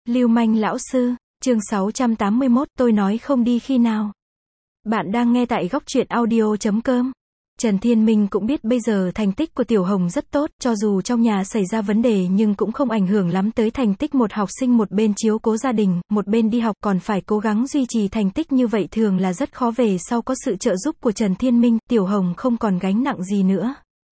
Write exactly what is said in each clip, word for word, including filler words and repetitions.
Lưu manh lão sư, chương sáu trăm tám mươi mốt, tôi nói không đi khi nào. Bạn đang nghe tại góc truyện audio chấm com. Trần Thiên Minh cũng biết bây giờ thành tích của Tiểu Hồng rất tốt, cho dù trong nhà xảy ra vấn đề nhưng cũng không ảnh hưởng lắm tới thành tích một học sinh, một bên chiếu cố gia đình, một bên đi học còn phải cố gắng duy trì thành tích như vậy thường là rất khó, về sau có sự trợ giúp của Trần Thiên Minh, Tiểu Hồng không còn gánh nặng gì nữa.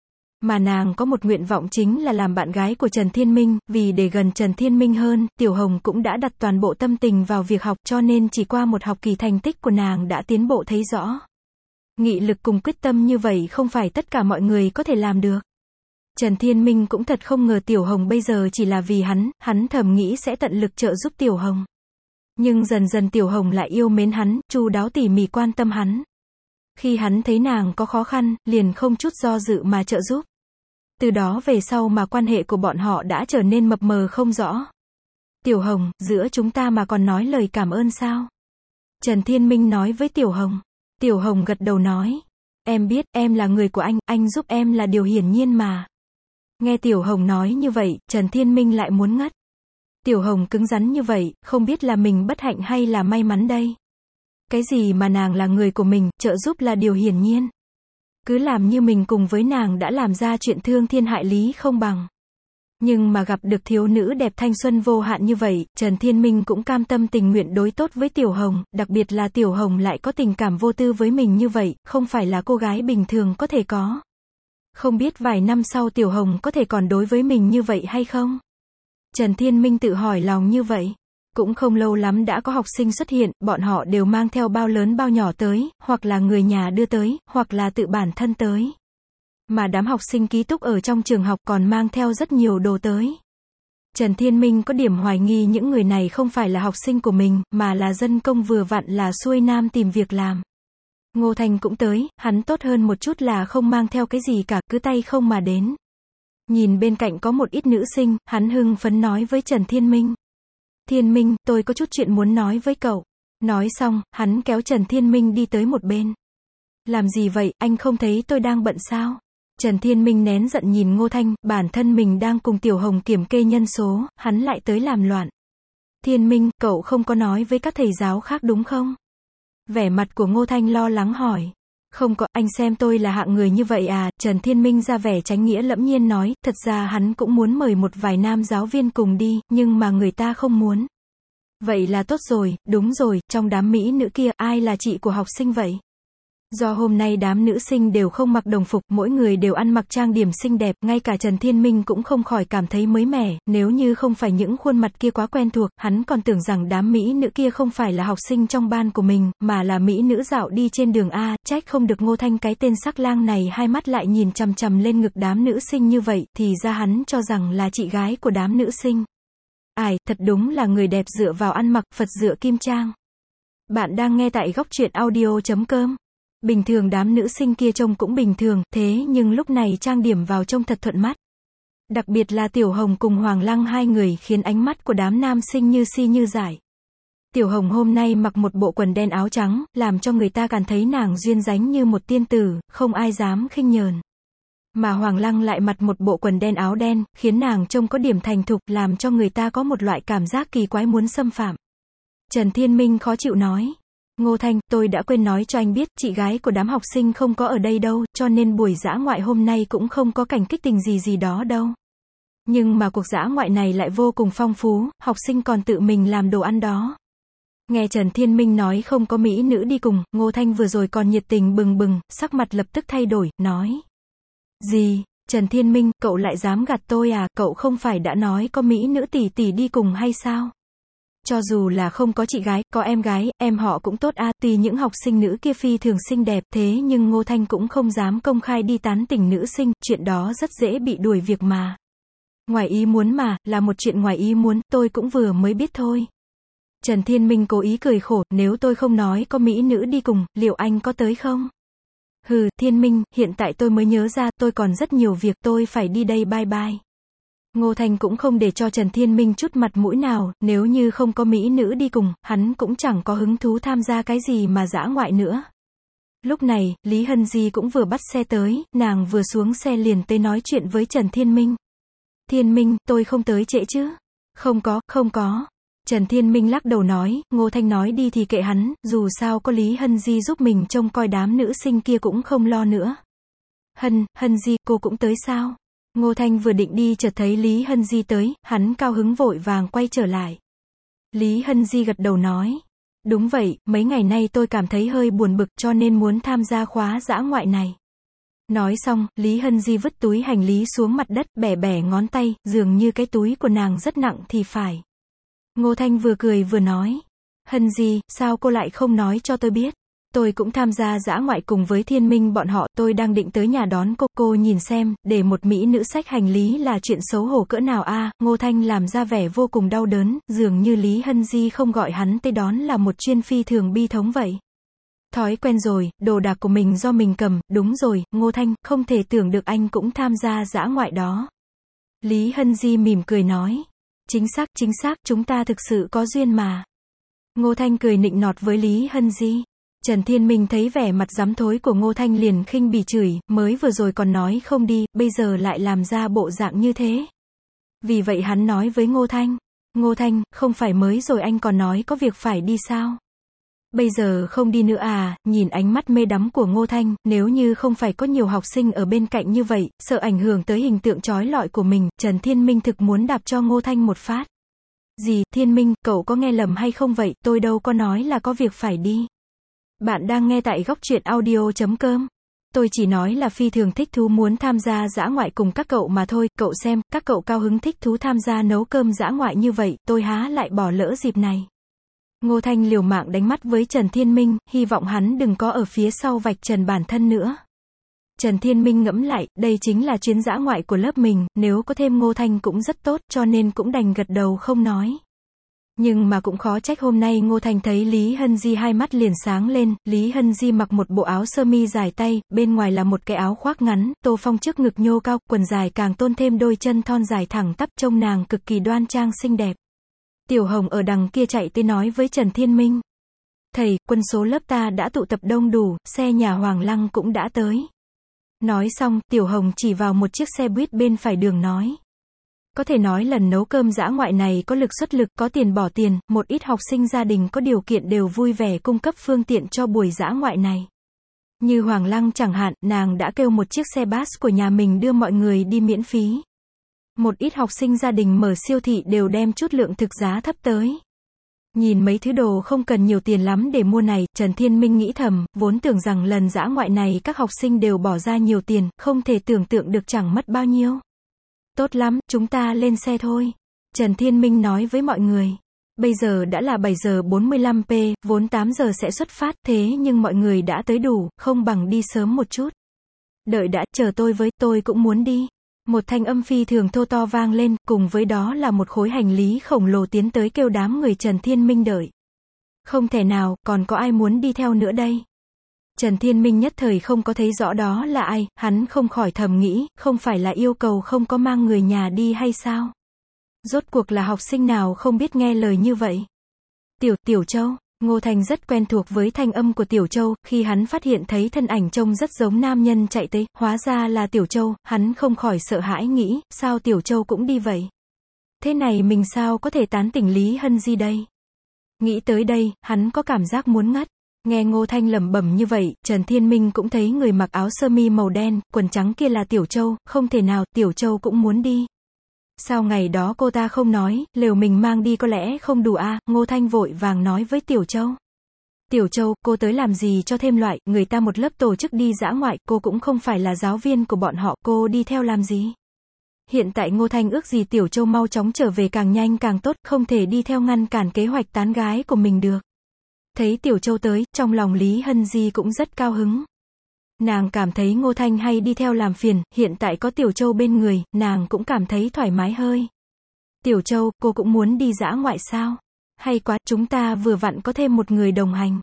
Mà nàng có một nguyện vọng chính là làm bạn gái của Trần Thiên Minh, vì để gần Trần Thiên Minh hơn, Tiểu Hồng cũng đã đặt toàn bộ tâm tình vào việc học, cho nên chỉ qua một học kỳ thành tích của nàng đã tiến bộ thấy rõ. Nghị lực cùng quyết tâm như vậy không phải tất cả mọi người có thể làm được. Trần Thiên Minh cũng thật không ngờ Tiểu Hồng bây giờ chỉ là vì hắn, hắn thầm nghĩ sẽ tận lực trợ giúp Tiểu Hồng. Nhưng dần dần Tiểu Hồng lại yêu mến hắn, chu đáo tỉ mỉ quan tâm hắn. Khi hắn thấy nàng có khó khăn, liền không chút do dự mà trợ giúp. Từ đó về sau mà quan hệ của bọn họ đã trở nên mập mờ không rõ. Tiểu Hồng, giữa chúng ta mà còn nói lời cảm ơn sao? Trần Thiên Minh nói với Tiểu Hồng. Tiểu Hồng gật đầu nói. Em biết, em là người của anh, anh giúp em là điều hiển nhiên mà. Nghe Tiểu Hồng nói như vậy, Trần Thiên Minh lại muốn ngất. Tiểu Hồng cứng rắn như vậy, không biết là mình bất hạnh hay là may mắn đây. Cái gì mà nàng là người của mình, trợ giúp là điều hiển nhiên. Cứ làm như mình cùng với nàng đã làm ra chuyện thương thiên hại lý không bằng. Nhưng mà gặp được thiếu nữ đẹp thanh xuân vô hạn như vậy, Trần Thiên Minh cũng cam tâm tình nguyện đối tốt với Tiểu Hồng, đặc biệt là Tiểu Hồng lại có tình cảm vô tư với mình như vậy, không phải là cô gái bình thường có thể có. Không biết vài năm sau Tiểu Hồng có thể còn đối với mình như vậy hay không? Trần Thiên Minh tự hỏi lòng như vậy. Cũng không lâu lắm đã có học sinh xuất hiện, bọn họ đều mang theo bao lớn bao nhỏ tới, hoặc là người nhà đưa tới, hoặc là tự bản thân tới. Mà đám học sinh ký túc ở trong trường học còn mang theo rất nhiều đồ tới. Trần Thiên Minh có điểm hoài nghi những người này không phải là học sinh của mình, mà là dân công vừa vặn là xuôi nam tìm việc làm. Ngô Thành cũng tới, hắn tốt hơn một chút là không mang theo cái gì cả, cứ tay không mà đến. Nhìn bên cạnh có một ít nữ sinh, hắn hưng phấn nói với Trần Thiên Minh. Thiên Minh, tôi có chút chuyện muốn nói với cậu. Nói xong, hắn kéo Trần Thiên Minh đi tới một bên. Làm gì vậy, anh không thấy tôi đang bận sao? Trần Thiên Minh nén giận nhìn Ngô Thanh, bản thân mình đang cùng Tiểu Hồng kiểm kê nhân số, hắn lại tới làm loạn. Thiên Minh, cậu không có nói với các thầy giáo khác đúng không? Vẻ mặt của Ngô Thanh lo lắng hỏi. Không có, anh xem tôi là hạng người như vậy à? Trần Thiên Minh ra vẻ tránh nghĩa lẫm nhiên nói, thật ra hắn cũng muốn mời một vài nam giáo viên cùng đi, nhưng mà người ta không muốn. Vậy là tốt rồi, đúng rồi, trong đám mỹ nữ kia, ai là chị của học sinh vậy? Do hôm nay đám nữ sinh đều không mặc đồng phục, mỗi người đều ăn mặc trang điểm xinh đẹp, ngay cả Trần Thiên Minh cũng không khỏi cảm thấy mới mẻ, nếu như không phải những khuôn mặt kia quá quen thuộc, hắn còn tưởng rằng đám mỹ nữ kia không phải là học sinh trong ban của mình, mà là mỹ nữ dạo đi trên đường A, trách không được Ngô Thanh cái tên sắc lang này hai mắt lại nhìn chằm chằm lên ngực đám nữ sinh như vậy, thì ra hắn cho rằng là chị gái của đám nữ sinh. Ai, thật đúng là người đẹp dựa vào ăn mặc, Phật dựa kim trang. Bạn đang nghe tại góc truyện audio chấm com. Bình thường đám nữ sinh kia trông cũng bình thường, thế nhưng lúc này trang điểm vào trông thật thuận mắt. Đặc biệt là Tiểu Hồng cùng Hoàng Lăng hai người khiến ánh mắt của đám nam sinh như si như dại. Tiểu Hồng hôm nay mặc một bộ quần đen áo trắng, làm cho người ta cảm thấy nàng duyên dáng như một tiên tử, không ai dám khinh nhờn. Mà Hoàng Lăng lại mặc một bộ quần đen áo đen, khiến nàng trông có điểm thành thục, làm cho người ta có một loại cảm giác kỳ quái muốn xâm phạm. Trần Thiên Minh khó chịu nói. Ngô Thanh, tôi đã quên nói cho anh biết, chị gái của đám học sinh không có ở đây đâu, cho nên buổi dã ngoại hôm nay cũng không có cảnh kích tình gì gì đó đâu. Nhưng mà cuộc dã ngoại này lại vô cùng phong phú, học sinh còn tự mình làm đồ ăn đó. Nghe Trần Thiên Minh nói không có mỹ nữ đi cùng, Ngô Thanh vừa rồi còn nhiệt tình bừng bừng, sắc mặt lập tức thay đổi, nói. Gì, Trần Thiên Minh, cậu lại dám gạt tôi à, cậu không phải đã nói có mỹ nữ tỷ tỷ đi cùng hay sao? Cho dù là không có chị gái, có em gái, em họ cũng tốt a. Tuy những học sinh nữ kia phi thường xinh đẹp, thế nhưng Ngô Thanh cũng không dám công khai đi tán tỉnh nữ sinh, chuyện đó rất dễ bị đuổi việc mà. Ngoài ý muốn mà, là một chuyện ngoài ý muốn, tôi cũng vừa mới biết thôi. Trần Thiên Minh cố ý cười khổ, nếu tôi không nói có mỹ nữ đi cùng, liệu anh có tới không? Hừ, Thiên Minh, hiện tại tôi mới nhớ ra, tôi còn rất nhiều việc, tôi phải đi đây, bye bye. Ngô Thanh cũng không để cho Trần Thiên Minh chút mặt mũi nào, nếu như không có mỹ nữ đi cùng, hắn cũng chẳng có hứng thú tham gia cái gì mà dã ngoại nữa. Lúc này, Lý Hân Di cũng vừa bắt xe tới, nàng vừa xuống xe liền tới nói chuyện với Trần Thiên Minh. Thiên Minh, tôi không tới trễ chứ? Không có, không có. Trần Thiên Minh lắc đầu nói, Ngô Thanh nói đi thì kệ hắn, dù sao có Lý Hân Di giúp mình trông coi đám nữ sinh kia cũng không lo nữa. Hân, Hân Di, cô cũng tới sao? Ngô Thanh vừa định đi chợt thấy Lý Hân Di tới, hắn cao hứng vội vàng quay trở lại. Lý Hân Di gật đầu nói, đúng vậy, mấy ngày nay tôi cảm thấy hơi buồn bực cho nên muốn tham gia khóa dã ngoại này. Nói xong, Lý Hân Di vứt túi hành lý xuống mặt đất, bẻ bẻ ngón tay, dường như cái túi của nàng rất nặng thì phải. Ngô Thanh vừa cười vừa nói, Hân Di, sao cô lại không nói cho tôi biết? Tôi cũng tham gia dã ngoại cùng với Thiên Minh bọn họ, tôi đang định tới nhà đón cô, cô nhìn xem, để một mỹ nữ xách hành lý là chuyện xấu hổ cỡ nào a? À, Ngô Thanh làm ra vẻ vô cùng đau đớn, dường như Lý Hân Di không gọi hắn tới đón là một chuyên phi thường bi thống vậy. Thói quen rồi, đồ đạc của mình do mình cầm, đúng rồi, Ngô Thanh, không thể tưởng được anh cũng tham gia dã ngoại đó. Lý Hân Di mỉm cười nói, chính xác, chính xác, chúng ta thực sự có duyên mà. Ngô Thanh cười nịnh nọt với Lý Hân Di. Trần Thiên Minh thấy vẻ mặt dám thối của Ngô Thanh liền khinh bỉ chửi, mới vừa rồi còn nói không đi, bây giờ lại làm ra bộ dạng như thế. Vì vậy hắn nói với Ngô Thanh, Ngô Thanh, không phải mới rồi anh còn nói có việc phải đi sao? Bây giờ không đi nữa à? Nhìn ánh mắt mê đắm của Ngô Thanh, nếu như không phải có nhiều học sinh ở bên cạnh như vậy, sợ ảnh hưởng tới hình tượng chói lọi của mình, Trần Thiên Minh thực muốn đạp cho Ngô Thanh một phát. Gì, Thiên Minh, cậu có nghe lầm hay không vậy, tôi đâu có nói là có việc phải đi. Bạn đang nghe tại góc truyện audio chấm com. Tôi chỉ nói là phi thường thích thú muốn tham gia dã ngoại cùng các cậu mà thôi, cậu xem, các cậu cao hứng thích thú tham gia nấu cơm dã ngoại như vậy, tôi há lại bỏ lỡ dịp này. Ngô Thanh liều mạng đánh mắt với Trần Thiên Minh, hy vọng hắn đừng có ở phía sau vạch trần bản thân nữa. Trần Thiên Minh ngẫm lại, đây chính là chuyến dã ngoại của lớp mình, nếu có thêm Ngô Thanh cũng rất tốt, cho nên cũng đành gật đầu không nói. Nhưng mà cũng khó trách hôm nay Ngô Thanh thấy Lý Hân Di hai mắt liền sáng lên, Lý Hân Di mặc một bộ áo sơ mi dài tay, bên ngoài là một cái áo khoác ngắn, tô phong trước ngực nhô cao, quần dài càng tôn thêm đôi chân thon dài thẳng tắp trông nàng cực kỳ đoan trang xinh đẹp. Tiểu Hồng ở đằng kia chạy tới nói với Trần Thiên Minh. Thầy, quân số lớp ta đã tụ tập đông đủ, xe nhà Hoàng Lăng cũng đã tới. Nói xong, Tiểu Hồng chỉ vào một chiếc xe buýt bên phải đường nói. Có thể nói lần nấu cơm dã ngoại này có lực xuất lực, có tiền bỏ tiền, một ít học sinh gia đình có điều kiện đều vui vẻ cung cấp phương tiện cho buổi dã ngoại này. Như Hoàng Lăng chẳng hạn, nàng đã kêu một chiếc xe bus của nhà mình đưa mọi người đi miễn phí. Một ít học sinh gia đình mở siêu thị đều đem chút lượng thực giá thấp tới. Nhìn mấy thứ đồ không cần nhiều tiền lắm để mua này, Trần Thiên Minh nghĩ thầm, vốn tưởng rằng lần dã ngoại này các học sinh đều bỏ ra nhiều tiền, không thể tưởng tượng được chẳng mất bao nhiêu. Tốt lắm, chúng ta lên xe thôi. Trần Thiên Minh nói với mọi người. Bây giờ đã là bảy giờ bốn mươi lăm phút, vốn tám giờ sẽ xuất phát, thế nhưng mọi người đã tới đủ, không bằng đi sớm một chút. Đợi đã, chờ tôi với, tôi cũng muốn đi. Một thanh âm phi thường thô to vang lên, cùng với đó là một khối hành lý khổng lồ tiến tới kêu đám người Trần Thiên Minh đợi. Không thể nào, còn có ai muốn đi theo nữa đây? Trần Thiên Minh nhất thời không có thấy rõ đó là ai, hắn không khỏi thầm nghĩ, không phải là yêu cầu không có mang người nhà đi hay sao? Rốt cuộc là học sinh nào không biết nghe lời như vậy? Tiểu, Tiểu Châu, Ngô Thanh rất quen thuộc với thanh âm của Tiểu Châu, khi hắn phát hiện thấy thân ảnh trông rất giống nam nhân chạy tới, hóa ra là Tiểu Châu, hắn không khỏi sợ hãi nghĩ, sao Tiểu Châu cũng đi vậy? Thế này mình sao có thể tán tỉnh Lý Hân Di đây? Nghĩ tới đây, hắn có cảm giác muốn ngất. Nghe Ngô Thanh lẩm bẩm như vậy, Trần Thiên Minh cũng thấy người mặc áo sơ mi màu đen, quần trắng kia là Tiểu Châu, không thể nào, Tiểu Châu cũng muốn đi. Sao ngày đó cô ta không nói, lều mình mang đi có lẽ không đủ à, Ngô Thanh vội vàng nói với Tiểu Châu. Tiểu Châu, cô tới làm gì cho thêm loại, người ta một lớp tổ chức đi dã ngoại, cô cũng không phải là giáo viên của bọn họ, cô đi theo làm gì? Hiện tại Ngô Thanh ước gì Tiểu Châu mau chóng trở về càng nhanh càng tốt, không thể đi theo ngăn cản kế hoạch tán gái của mình được. Thấy Tiểu Châu tới, trong lòng Lý Hân Di cũng rất cao hứng. Nàng cảm thấy Ngô Thanh hay đi theo làm phiền, hiện tại có Tiểu Châu bên người, nàng cũng cảm thấy thoải mái hơi. Tiểu Châu, cô cũng muốn đi dã ngoại sao? Hay quá, chúng ta vừa vặn có thêm một người đồng hành.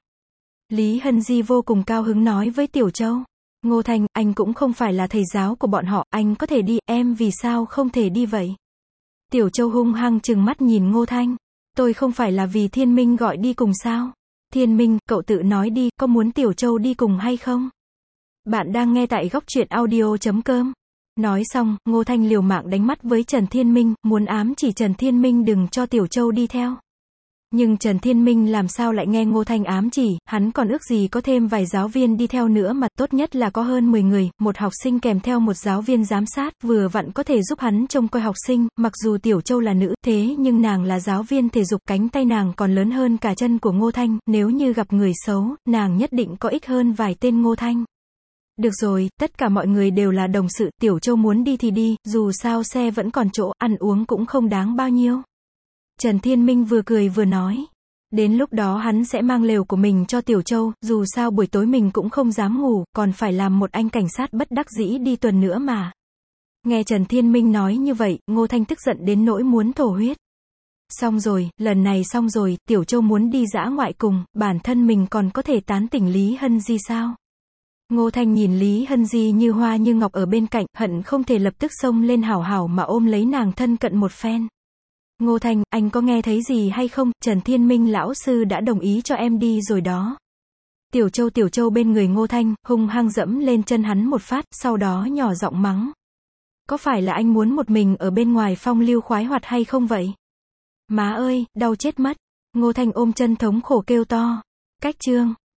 Lý Hân Di vô cùng cao hứng nói với Tiểu Châu. Ngô Thanh, anh cũng không phải là thầy giáo của bọn họ, anh có thể đi, em vì sao không thể đi vậy? Tiểu Châu hung hăng trừng mắt nhìn Ngô Thanh. Tôi không phải là vì Thiên Minh gọi đi cùng sao? Thiên Minh, cậu tự nói đi, có muốn Tiểu Châu đi cùng hay không? Bạn đang nghe tại góc truyện audio chấm com. Nói xong, Ngô Thanh liều mạng đánh mắt với Trần Thiên Minh, muốn ám chỉ Trần Thiên Minh đừng cho Tiểu Châu đi theo. Nhưng Trần Thiên Minh làm sao lại nghe Ngô Thanh ám chỉ, hắn còn ước gì có thêm vài giáo viên đi theo nữa mà, tốt nhất là có hơn mười người, một học sinh kèm theo một giáo viên giám sát, vừa vặn có thể giúp hắn trông coi học sinh, mặc dù Tiểu Châu là nữ, thế nhưng nàng là giáo viên thể dục, cánh tay nàng còn lớn hơn cả chân của Ngô Thanh, nếu như gặp người xấu, nàng nhất định có ích hơn vài tên Ngô Thanh. Được rồi, tất cả mọi người đều là đồng sự, Tiểu Châu muốn đi thì đi, dù sao xe vẫn còn chỗ, ăn uống cũng không đáng bao nhiêu. Trần Thiên Minh vừa cười vừa nói. Đến lúc đó hắn sẽ mang lều của mình cho Tiểu Châu, dù sao buổi tối mình cũng không dám ngủ, còn phải làm một anh cảnh sát bất đắc dĩ đi tuần nữa mà. Nghe Trần Thiên Minh nói như vậy, Ngô Thanh tức giận đến nỗi muốn thổ huyết. Xong rồi, lần này xong rồi, Tiểu Châu muốn đi dã ngoại cùng, bản thân mình còn có thể tán tỉnh Lý Hân Di sao? Ngô Thanh nhìn Lý Hân Di như hoa như ngọc ở bên cạnh, hận không thể lập tức xông lên hảo hảo mà ôm lấy nàng thân cận một phen. Ngô Thanh, anh có nghe thấy gì hay không, Trần Thiên Minh lão sư đã đồng ý cho em đi rồi đó. Tiểu Châu Tiểu Châu bên người Ngô Thanh, hung hăng dẫm lên chân hắn một phát, sau đó nhỏ giọng mắng. Có phải là anh muốn một mình ở bên ngoài phong lưu khoái hoạt hay không vậy? Má ơi, đau chết mất. Ngô Thanh ôm chân thống khổ kêu to. Cách chương